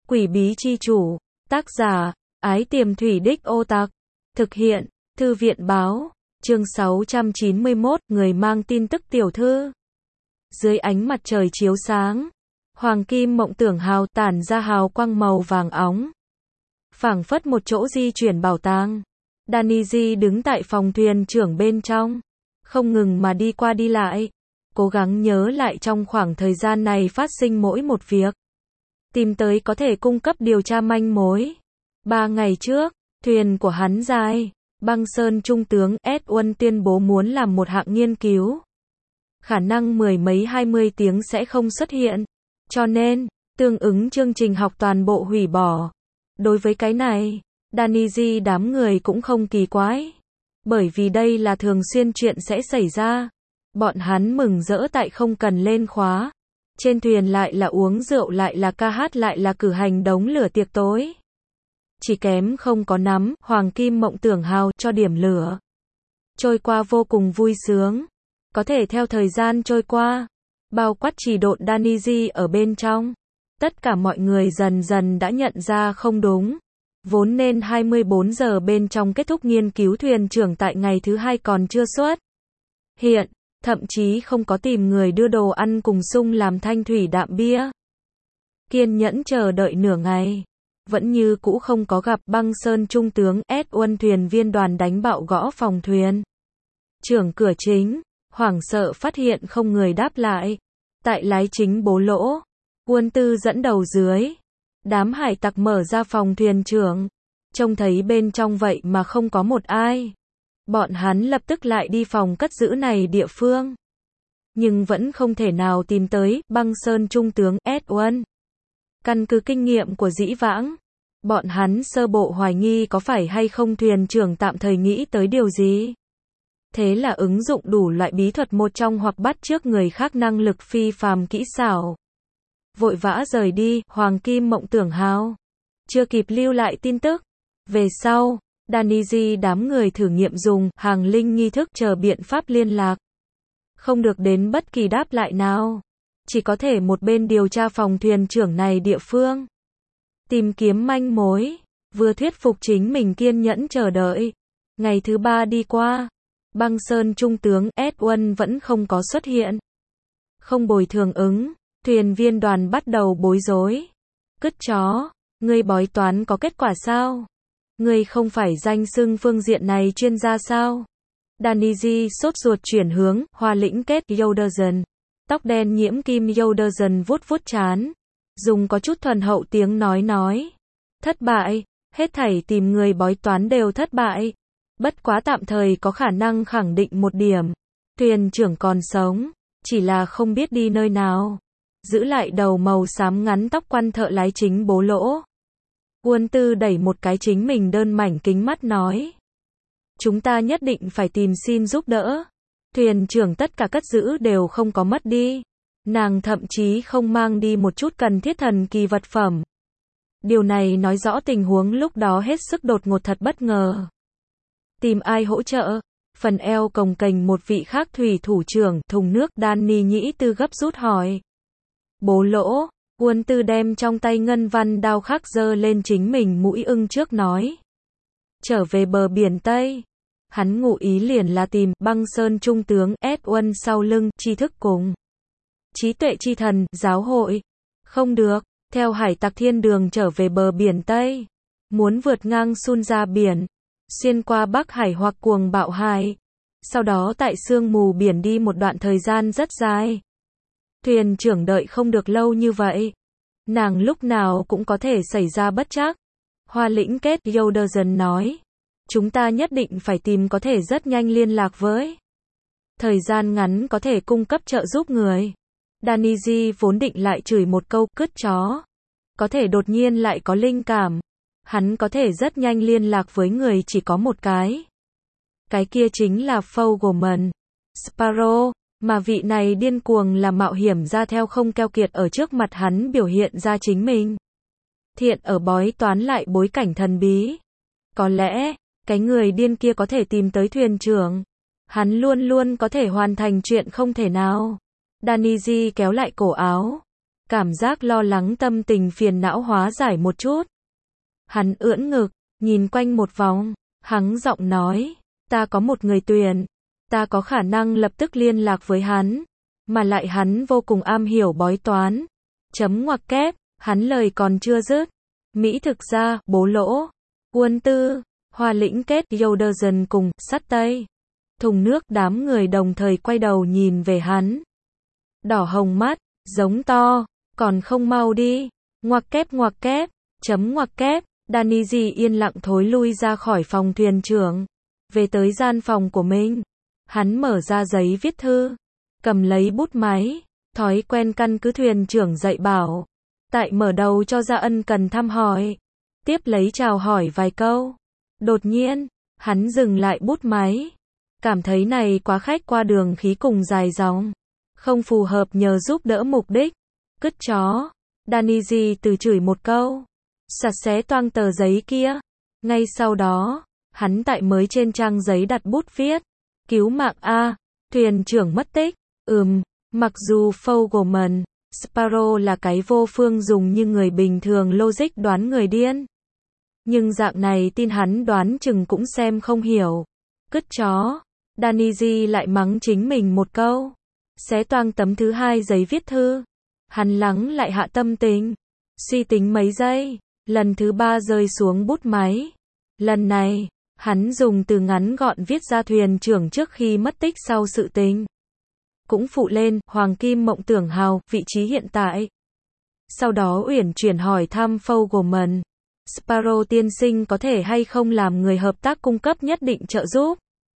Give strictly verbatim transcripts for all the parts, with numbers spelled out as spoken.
Quỷ bí chi chủ. Tác giả, Ái Tiềm Thủy Đích Ô Tạc. Thực hiện, Thư viện báo. Chương sáu trăm chín mươi mốt, người mang tin tức tiểu thư. Dưới ánh mặt trời chiếu sáng, hoàng kim mộng tưởng hào tản ra hào quang màu vàng óng. Phảng phất một chỗ di chuyển bảo tàng. Daniji đứng tại phòng thuyền trưởng bên trong, không ngừng mà đi qua đi lại, cố gắng nhớ lại trong khoảng thời gian này phát sinh mỗi một việc, tìm tới có thể cung cấp điều tra manh mối. Ba ngày trước, thuyền của hắn dài, Băng Sơn Trung tướng Edwin tuyên bố muốn làm một hạng nghiên cứu. Khả năng mười mấy hai mươi tiếng sẽ không xuất hiện, cho nên, tương ứng chương trình học toàn bộ hủy bỏ. Đối với cái này, Daniji đám người cũng không kỳ quái, bởi vì đây là thường xuyên chuyện sẽ xảy ra. Bọn hắn mừng rỡ tại không cần lên khóa. Trên thuyền lại là uống rượu, lại là ca hát, lại là cử hành đống lửa tiệc tối. Chỉ kém không có nắm hoàng kim mộng tưởng hào cho điểm lửa. Trôi qua vô cùng vui sướng. Có thể theo thời gian trôi qua, bao quát chỉ độn Daniji ở bên trong, tất cả mọi người dần dần đã nhận ra không đúng. Vốn nên hai mươi bốn giờ bên trong kết thúc nghiên cứu, thuyền trưởng tại ngày thứ hai còn chưa xuất hiện, thậm chí không có tìm người đưa đồ ăn cùng sung làm thanh thủy đạm bia. Kiên nhẫn chờ đợi nửa ngày, vẫn như cũ không có gặp. Băng Sơn Trung tướng Edwin thuyền viên đoàn đánh bạo gõ phòng thuyền trưởng cửa chính, hoảng sợ phát hiện không người đáp lại. Tại lái chính bố lỗ, Quân Tư dẫn đầu dưới, đám hải tặc mở ra phòng thuyền trưởng, trông thấy bên trong vậy mà không có một ai. Bọn hắn lập tức lại đi phòng cất giữ này địa phương, nhưng vẫn không thể nào tìm tới Băng Sơn Trung tướng Edwin. Căn cứ kinh nghiệm của dĩ vãng, bọn hắn sơ bộ hoài nghi có phải hay không thuyền trưởng tạm thời nghĩ tới điều gì. Thế là ứng dụng đủ loại bí thuật một trong hoặc bắt chước người khác năng lực phi phàm kỹ xảo, vội vã rời đi. Hoàng kim mộng tưởng hào chưa kịp lưu lại tin tức. Về sau, Daniji đám người thử nghiệm dùng hàng linh nghi thức chờ biện pháp liên lạc, không được đến bất kỳ đáp lại nào. Chỉ có thể một bên điều tra phòng thuyền trưởng này địa phương, tìm kiếm manh mối, vừa thuyết phục chính mình kiên nhẫn chờ đợi. Ngày thứ ba đi qua, Băng Sơn Trung tướng Edwin vẫn không có xuất hiện. Không bồi thường ứng, thuyền viên đoàn bắt đầu bối rối. Cứt chó, ngươi bói toán có kết quả sao? Ngươi không phải danh xưng phương diện này chuyên gia sao? Daniji sốt ruột chuyển hướng, Hoa lĩnh kết Yoderson. Tóc đen nhiễm kim Yoderson vuốt vuốt trán, dùng có chút thuần hậu tiếng nói nói. Thất bại, hết thảy tìm người bói toán đều thất bại. Bất quá tạm thời có khả năng khẳng định một điểm. Thuyền trưởng còn sống, chỉ là không biết đi nơi nào. Giữ lại đầu màu xám ngắn tóc quan thợ lái chính bố lỗ. Quân Tư đẩy một cái chính mình đơn mảnh kính mắt nói. Chúng ta nhất định phải tìm xin giúp đỡ. Thuyền trưởng tất cả cất giữ đều không có mất đi. Nàng thậm chí không mang đi một chút cần thiết thần kỳ vật phẩm. Điều này nói rõ tình huống lúc đó hết sức đột ngột, thật bất ngờ. Tìm ai hỗ trợ? Phần eo cồng kềnh một vị khác thủy thủ trưởng thùng nước Danny nhĩ tư gấp rút hỏi. Bố lỗ, Quân Tư đem trong tay ngân văn đao khắc giơ lên chính mình mũi ưng trước nói. Trở về bờ biển Tây. Hắn ngụ ý liền là tìm Băng Sơn Trung tướng Edwin sau lưng, tri thức cùng trí tuệ chi thần, giáo hội. Không được, theo hải tặc thiên đường trở về bờ biển Tây. Muốn vượt ngang Sun ra biển, xuyên qua Bắc Hải hoặc cuồng bạo hải. Sau đó tại sương mù biển đi một đoạn thời gian rất dài. Thuyền trưởng đợi không được lâu như vậy. Nàng lúc nào cũng có thể xảy ra bất trắc. Hoa lĩnh kết Yoderson nói. Chúng ta nhất định phải tìm có thể rất nhanh liên lạc với. Thời gian ngắn có thể cung cấp trợ giúp người. Daniji vốn định lại chửi một câu cứt chó. Có thể đột nhiên lại có linh cảm. Hắn có thể rất nhanh liên lạc với người chỉ có một cái. Cái kia chính là Fogelman Sparrow. Mà vị này điên cuồng là mạo hiểm ra theo không keo kiệt ở trước mặt hắn biểu hiện ra chính mình. Thiện ở bói toán lại bối cảnh thần bí. Có lẽ, cái người điên kia có thể tìm tới thuyền trưởng. Hắn luôn luôn có thể hoàn thành chuyện không thể nào. Daniji kéo lại cổ áo. Cảm giác lo lắng tâm tình phiền não hóa giải một chút. Hắn ưỡn ngực, nhìn quanh một vòng, hắng giọng nói, ta có một người tuyển, ta có khả năng lập tức liên lạc với hắn, mà lại hắn vô cùng am hiểu bói toán. Chấm ngoặc kép, hắn lời còn chưa dứt. Mỹ thực ra, bố lỗ, Quân Tư, Hoa Lĩnh kết Yoderson cùng, sắt Tây. Thùng nước đám người đồng thời quay đầu nhìn về hắn. Đỏ hồng mắt, giống to, còn không mau đi. Ngoặc kép ngoặc kép, chấm ngoặc kép, Daniji yên lặng thối lui ra khỏi phòng thuyền trưởng. Về tới gian phòng của mình. Hắn mở ra giấy viết thư. Cầm lấy bút máy. Thói quen căn cứ thuyền trưởng dạy bảo. Tại mở đầu cho ra ân cần thăm hỏi. Tiếp lấy chào hỏi vài câu. Đột nhiên, hắn dừng lại bút máy. Cảm thấy này quá khách qua đường khí cùng dài dòng. Không phù hợp nhờ giúp đỡ mục đích. Cứt chó. Daniji từ chửi một câu. Sạch xé toang tờ giấy kia. Ngay sau đó, hắn tại mới trên trang giấy đặt bút viết. Cứu mạng A. Thuyền trưởng mất tích. Ừm, mặc dù Fogelman, Sparrow là cái vô phương dùng như người bình thường logic đoán người điên. Nhưng dạng này tin hắn đoán chừng cũng xem không hiểu. Cứt chó. Daniji lại mắng chính mình một câu. Xé toang tấm thứ hai giấy viết thư. Hắn lắng lại hạ tâm tình. Suy tính mấy giây. Lần thứ ba rơi xuống bút máy. Lần này, hắn dùng từ ngắn gọn viết ra thuyền trưởng trước khi mất tích sau sự tình. Cũng phụ lên, Hoàng Kim Mộng Tưởng Hào, vị trí hiện tại. Sau đó uyển chuyển hỏi thăm Fogelman. Sparrow tiên sinh có thể hay không làm người hợp tác cung cấp nhất định trợ giúp.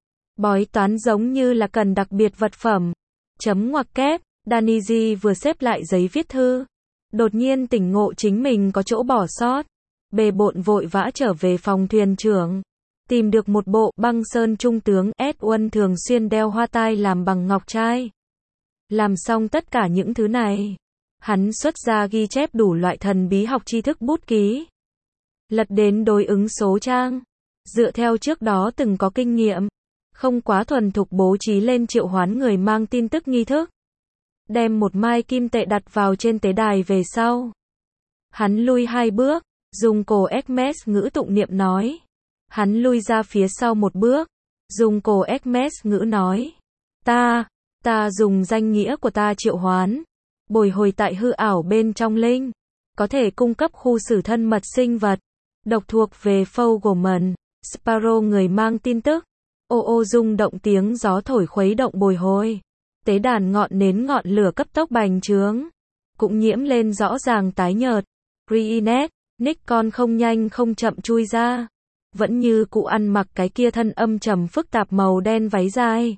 Bói toán giống như là cần đặc biệt vật phẩm. Chấm ngoặc kép, Daniji vừa xếp lại giấy viết thư. Đột nhiên tỉnh ngộ chính mình có chỗ bỏ sót. Bề bộn vội vã trở về phòng thuyền trưởng. Tìm được một bộ băng sơn trung tướng Edwin thường xuyên đeo hoa tai làm bằng ngọc trai. Làm xong tất cả những thứ này. Hắn xuất ra ghi chép đủ loại thần bí học tri thức bút ký. Lật đến đối ứng số trang. Dựa theo trước đó từng có kinh nghiệm. Không quá thuần thục bố trí lên triệu hoán người mang tin tức nghi thức. Đem một mai kim tệ đặt vào trên tế đài về sau. Hắn lui hai bước. Dùng cổ Hermes ngữ tụng niệm nói. Hắn lui ra phía sau một bước. Dùng cổ Hermes ngữ nói. Ta, ta dùng danh nghĩa của ta triệu hoán. Bồi hồi tại hư ảo bên trong linh. Có thể cung cấp khu xử thân mật sinh vật. Độc thuộc về Fogelman, Sparrow người mang tin tức. Ô ô rung động tiếng gió thổi khuấy động bồi hồi. Tế đàn ngọn nến ngọn lửa cấp tốc bành trướng. Cũng nhiễm lên rõ ràng tái nhợt. Reenact, Nick con không nhanh không chậm chui ra. Vẫn như cụ ăn mặc cái kia thân âm trầm phức tạp màu đen váy dài.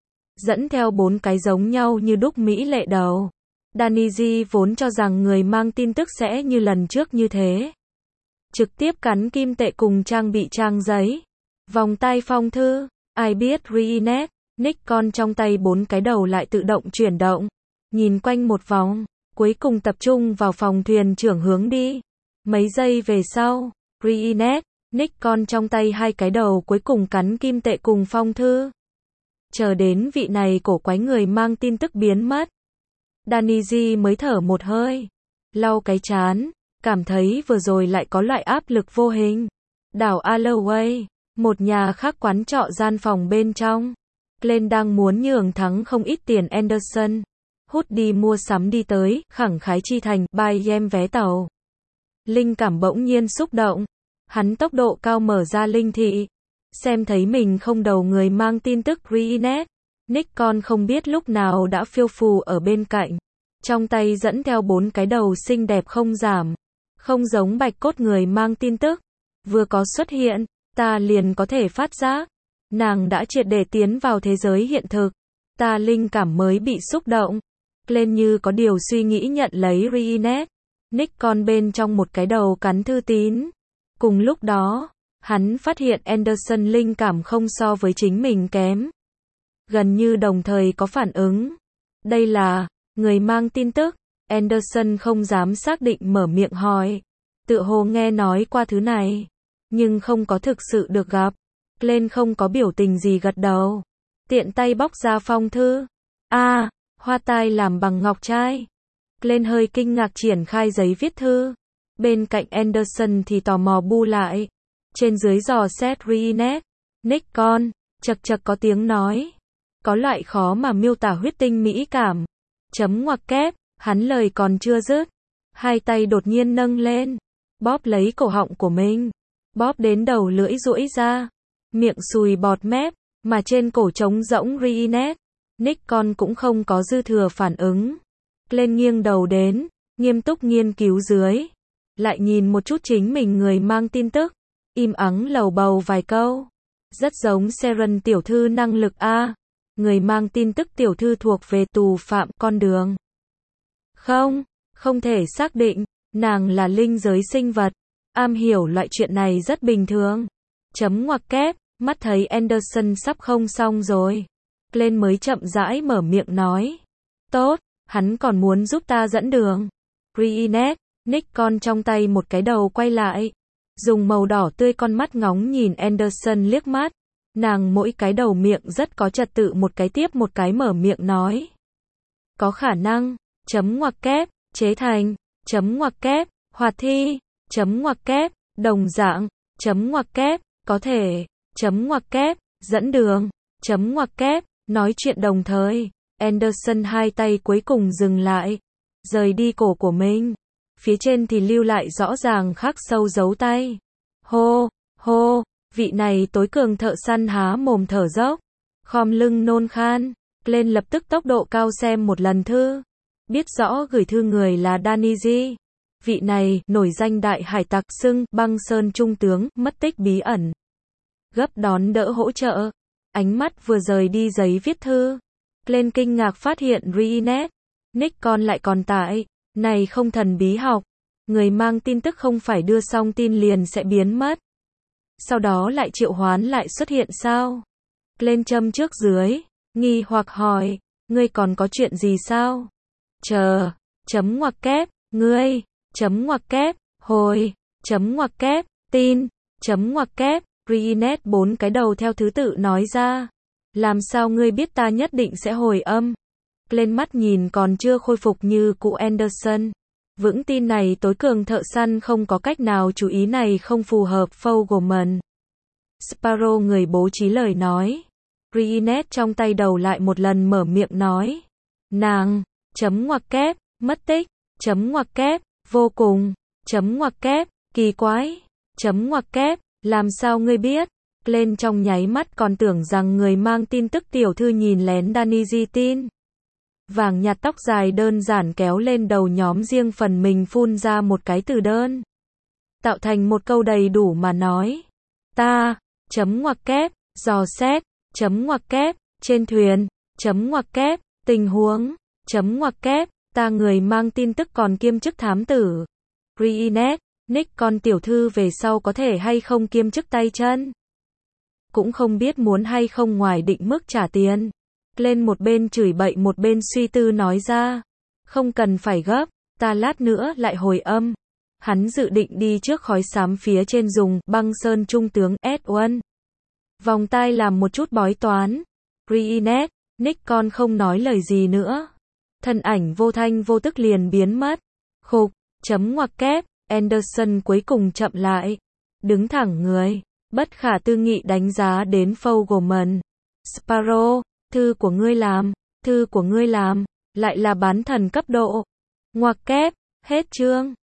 Dẫn theo bốn cái giống nhau như đúc mỹ lệ đầu. Daniji vốn cho rằng người mang tin tức sẽ như lần trước như thế. Trực tiếp cắn kim tệ cùng trang bị trang giấy. Vòng tay phong thư. Ai biết Reenact, Nick con trong tay bốn cái đầu lại tự động chuyển động. Nhìn quanh một vòng. Cuối cùng tập trung vào phòng thuyền trưởng hướng đi. Mấy giây về sau. Reenact, Nick con trong tay hai cái đầu cuối cùng cắn kim tệ cùng phong thư. Chờ đến vị này cổ quái người mang tin tức biến mất. Daniji mới thở một hơi. Lau cái trán. Cảm thấy vừa rồi lại có loại áp lực vô hình. Đảo Alloway. Một nhà khác quán trọ gian phòng bên trong. Glenn đang muốn nhường thắng không ít tiền Anderson. Hút đi mua sắm đi tới, khẳng khái chi thành, buy em vé tàu. Linh cảm bỗng nhiên xúc động. Hắn tốc độ cao mở ra linh thị. Xem thấy mình không đầu người mang tin tức Reenact. Nick con không biết lúc nào đã phiêu phù ở bên cạnh. Trong tay dẫn theo bốn cái đầu xinh đẹp không giảm. Không giống bạch cốt người mang tin tức. Vừa có xuất hiện, ta liền có thể phát giác. Nàng đã triệt để tiến vào thế giới hiện thực. Ta linh cảm mới bị xúc động. Lên như có điều suy nghĩ nhận lấy Reenact. Nick con bên trong một cái đầu cắn thư tín. Cùng lúc đó, hắn phát hiện Anderson linh cảm không so với chính mình kém. Gần như đồng thời có phản ứng. Đây là người mang tin tức. Anderson không dám xác định mở miệng hỏi. Tựa hồ nghe nói qua thứ này. Nhưng không có thực sự được gặp. Glenn không có biểu tình gì gật đầu. Tiện tay bóc ra phong thư. A, à, hoa tai làm bằng ngọc trai. Glenn hơi kinh ngạc triển khai giấy viết thư. Bên cạnh Anderson thì tò mò bu lại. Trên dưới dò xét Reenet. Nick con, chật chật có tiếng nói. Có loại khó mà miêu tả huyết tinh mỹ cảm. Chấm ngoặc kép, hắn lời còn chưa dứt. Hai tay đột nhiên nâng lên. Bóp lấy cổ họng của mình. Bóp đến đầu lưỡi duỗi ra. Miệng sùi bọt mép, mà trên cổ trống rỗng Reenet. Nick con cũng không có dư thừa phản ứng. Glenn nghiêng đầu đến, nghiêm túc nghiên cứu dưới. Lại nhìn một chút chính mình người mang tin tức. Im ắng lầu bầu vài câu. Rất giống Sharon tiểu thư năng lực A. Người mang tin tức tiểu thư thuộc về tù phạm con đường. Không, không thể xác định. Nàng là linh giới sinh vật. Am hiểu loại chuyện này rất bình thường. Chấm ngoặc kép, mắt thấy Anderson sắp không xong rồi. Glenn mới chậm rãi mở miệng nói. Tốt, hắn còn muốn giúp ta dẫn đường. Reenet, Nick con trong tay một cái đầu quay lại. Dùng màu đỏ tươi con mắt ngóng nhìn Anderson liếc mắt. Nàng mỗi cái đầu miệng rất có trật tự một cái tiếp một cái mở miệng nói. Có khả năng, chấm ngoặc kép, chế thành, chấm ngoặc kép, hoạt thi, chấm ngoặc kép, đồng dạng, chấm ngoặc kép, có thể, chấm ngoặc kép, dẫn đường, chấm ngoặc kép, nói chuyện đồng thời. Anderson hai tay cuối cùng dừng lại, rời đi cổ của mình. Phía trên thì lưu lại rõ ràng khắc sâu dấu tay. Hô, hô, vị này tối cường thợ săn há mồm thở dốc, khom lưng nôn khan. Lên lập tức tốc độ cao xem một lần thư. Biết rõ gửi thư người là Danny. Vị này, nổi danh đại hải tặc xưng, băng sơn trung tướng, mất tích bí ẩn. Gấp đón đỡ hỗ trợ. Ánh mắt vừa rời đi giấy viết thư. Lên kinh ngạc phát hiện Reenet. Nick con lại còn tại. Này không thần bí học. Người mang tin tức không phải đưa xong tin liền sẽ biến mất. Sau đó lại triệu hoán lại xuất hiện sao? Lên châm trước dưới. Nghi hoặc hỏi. Ngươi còn có chuyện gì sao? Chờ. Chấm ngoặc kép. Ngươi. Chấm ngoặc kép. Hồi. Chấm ngoặc kép. Tin. Chấm ngoặc kép. Reenet bốn cái đầu theo thứ tự nói ra. Làm sao ngươi biết ta nhất định sẽ hồi âm? Lên mắt nhìn còn chưa khôi phục như cụ Anderson. Vững tin này tối cường thợ săn không có cách nào chú ý này không phù hợp Fogelman. Sparrow người bố trí lời nói. Reenet trong tay đầu lại một lần mở miệng nói. Nàng. Chấm ngoặc kép. Mất tích. Chấm ngoặc kép. Vô cùng. Chấm ngoặc kép. Kỳ quái. Chấm ngoặc kép. Làm sao ngươi biết? Lên trong nháy mắt còn tưởng rằng người mang tin tức tiểu thư nhìn lén Danny tin. Vàng nhạt tóc dài đơn giản kéo lên đầu nhóm riêng phần mình phun ra một cái từ đơn. Tạo thành một câu đầy đủ mà nói. Ta, chấm ngoặc kép, dò xét, chấm ngoặc kép, trên thuyền, chấm ngoặc kép, tình huống, chấm ngoặc kép, ta người mang tin tức còn kiêm chức thám tử. Reenet, Nick con tiểu thư về sau có thể hay không kiêm chức tay chân. Cũng không biết muốn hay không ngoài định mức trả tiền. Lên một bên chửi bậy một bên suy tư nói ra. Không cần phải gấp, ta lát nữa lại hồi âm. Hắn dự định đi trước khói xám phía trên dùng băng sơn trung tướng S một. Vòng tai làm một chút bói toán. Reenet, Nick con không nói lời gì nữa. Thân ảnh vô thanh vô tức liền biến mất. Khục, chấm ngoặc kép, Anderson cuối cùng chậm lại. Đứng thẳng người, bất khả tư nghị đánh giá đến Fogelman. Sparrow, thư của ngươi làm, thư của ngươi làm, lại là bán thần cấp độ. Ngoặc kép, hết chương.